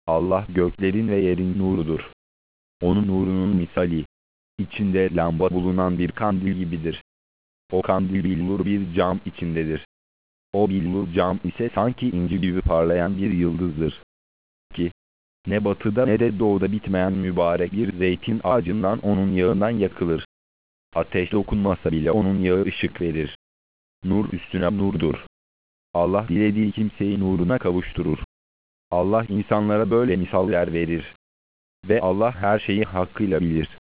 Allah göklerin ve yerin nurudur. Onun nurunun misali, içinde lamba bulunan bir kandil gibidir. O kandil billur bir cam içindedir. O billur cam ise sanki inci gibi parlayan bir yıldızdır. Ki, ne batıda ne de doğuda bitmeyen mübarek bir zeytin ağacından onun yağından yakılır. Ateş dokunmasa bile onun yağı ışık verir. Nur üstüne nurdur. Allah dilediği kimseyi nuruna kavuşturur. Allah insanlara böyle misaller verir. Ve Allah her şeyi hakkıyla bilir.